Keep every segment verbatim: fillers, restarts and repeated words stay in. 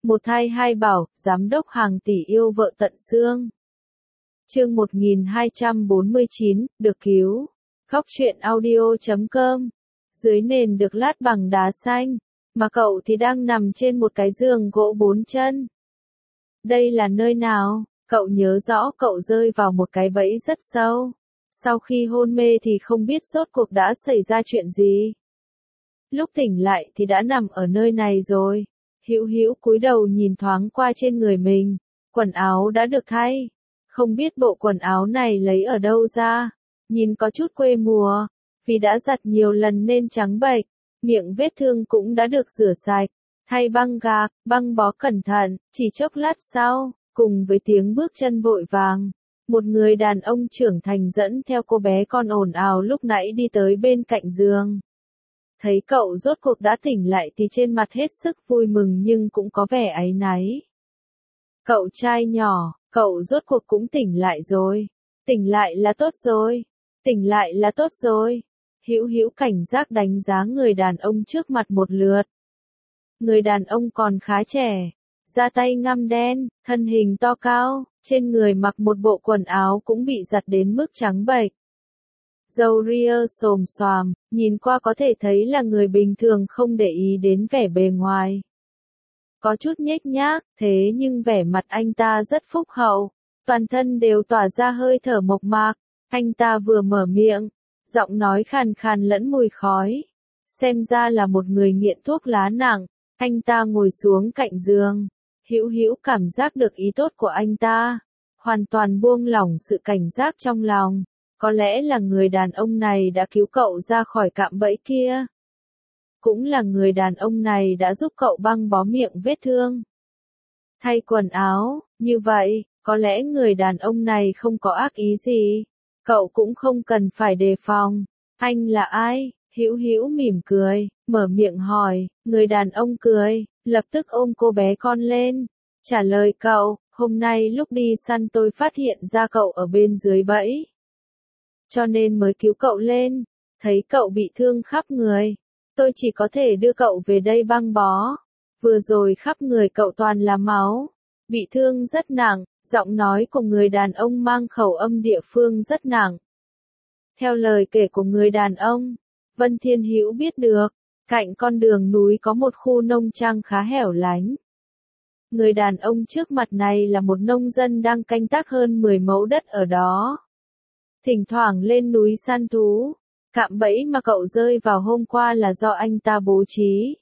Một thai hai bảo, giám đốc hàng tỷ yêu vợ tận xương. Chương một nghìn hai trăm bốn mươi chín, được cứu. Khóc chuyện audio chấm com. Dưới nền được lát bằng đá xanh, mà cậu thì đang nằm trên một cái giường gỗ bốn chân. Đây là nơi nào? Cậu nhớ rõ cậu rơi vào một cái bẫy rất sâu. Sau khi hôn mê thì không biết rốt cuộc đã xảy ra chuyện gì. Lúc tỉnh lại thì đã nằm ở nơi này rồi. Hữu Hữu cúi đầu nhìn thoáng qua trên người mình, quần áo đã được thay. Không biết bộ quần áo này lấy ở đâu ra, nhìn có chút quê mùa, vì đã giặt nhiều lần nên trắng bệch, miệng vết thương cũng đã được rửa sạch, thay băng gạc, băng bó cẩn thận, chỉ chốc lát sau, cùng với tiếng bước chân vội vàng, một người đàn ông trưởng thành dẫn theo cô bé con ồn ào lúc nãy đi tới bên cạnh giường. Thấy cậu rốt cuộc đã tỉnh lại thì trên mặt hết sức vui mừng nhưng cũng có vẻ áy náy. Cậu trai nhỏ, cậu rốt cuộc cũng tỉnh lại rồi. Tỉnh lại là tốt rồi. Tỉnh lại là tốt rồi. Hữu Hữu cảnh giác đánh giá người đàn ông trước mặt một lượt. Người đàn ông còn khá trẻ, da tay ngăm đen, thân hình to cao, trên người mặc một bộ quần áo cũng bị giặt đến mức trắng bệch. Râu ria xồm xoàm, nhìn qua có thể thấy là người bình thường không để ý đến vẻ bề ngoài. Có chút nhếch nhác, thế nhưng vẻ mặt anh ta rất phúc hậu, toàn thân đều tỏa ra hơi thở mộc mạc. Anh ta vừa mở miệng, giọng nói khàn khàn lẫn mùi khói. Xem ra là một người nghiện thuốc lá nặng. Anh ta ngồi xuống cạnh giường. Hữu Hữu cảm giác được ý tốt của anh ta, hoàn toàn buông lỏng sự cảnh giác trong lòng. Có lẽ là người đàn ông này đã cứu cậu ra khỏi cạm bẫy kia. Cũng là người đàn ông này đã giúp cậu băng bó miệng vết thương. Thay quần áo, như vậy, có lẽ người đàn ông này không có ác ý gì. Cậu cũng không cần phải đề phòng. Anh là ai? Hữu Hữu mỉm cười, mở miệng hỏi. Người đàn ông cười, lập tức ôm cô bé con lên. Trả lời cậu, hôm nay lúc đi săn tôi phát hiện ra cậu ở bên dưới bẫy. Cho nên mới cứu cậu lên. Thấy cậu bị thương khắp người, tôi chỉ có thể đưa cậu về đây băng bó. Vừa rồi khắp người cậu toàn là máu, bị thương rất nặng. Giọng nói của người đàn ông mang khẩu âm địa phương rất nặng. Theo lời kể của người đàn ông, Vân Thiên Hữu biết được, cạnh con đường núi có một khu nông trang khá hẻo lánh. Người đàn ông trước mặt này là một nông dân đang canh tác hơn mười mẫu đất ở đó. Thỉnh thoảng lên núi săn thú. Cạm bẫy mà cậu rơi vào hôm qua là do anh ta bố trí.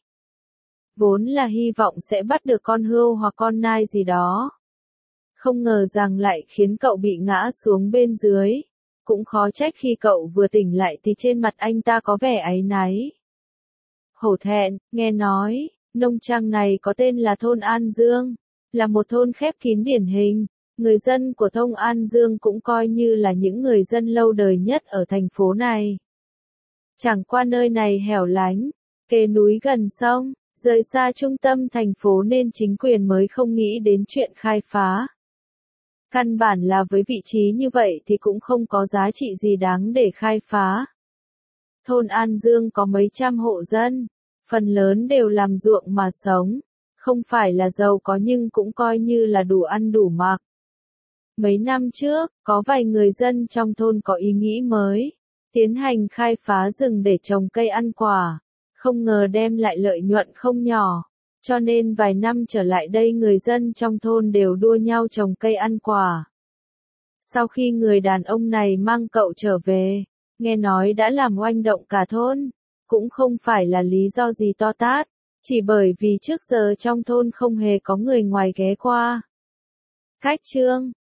Vốn là hy vọng sẽ bắt được con hươu hoặc con nai gì đó. Không ngờ rằng lại khiến cậu bị ngã xuống bên dưới. Cũng khó trách khi cậu vừa tỉnh lại thì trên mặt anh ta có vẻ áy náy. Hổ thẹn, nghe nói, nông trang này có tên là thôn An Dương, là một thôn khép kín điển hình. Người dân của thôn An Dương cũng coi như là những người dân lâu đời nhất ở thành phố này. Chẳng qua nơi này hẻo lánh, kề núi gần sông, rời xa trung tâm thành phố nên chính quyền mới không nghĩ đến chuyện khai phá. Căn bản là với vị trí như vậy thì cũng không có giá trị gì đáng để khai phá. Thôn An Dương có mấy trăm hộ dân, phần lớn đều làm ruộng mà sống, không phải là giàu có nhưng cũng coi như là đủ ăn đủ mặc. Mấy năm trước, có vài người dân trong thôn có ý nghĩ mới, tiến hành khai phá rừng để trồng cây ăn quả, không ngờ đem lại lợi nhuận không nhỏ. Cho nên vài năm trở lại đây người dân trong thôn đều đua nhau trồng cây ăn quả. Sau khi người đàn ông này mang cậu trở về, nghe nói đã làm oanh động cả thôn, cũng không phải là lý do gì to tát, chỉ bởi vì trước giờ trong thôn không hề có người ngoài ghé qua. Cách chương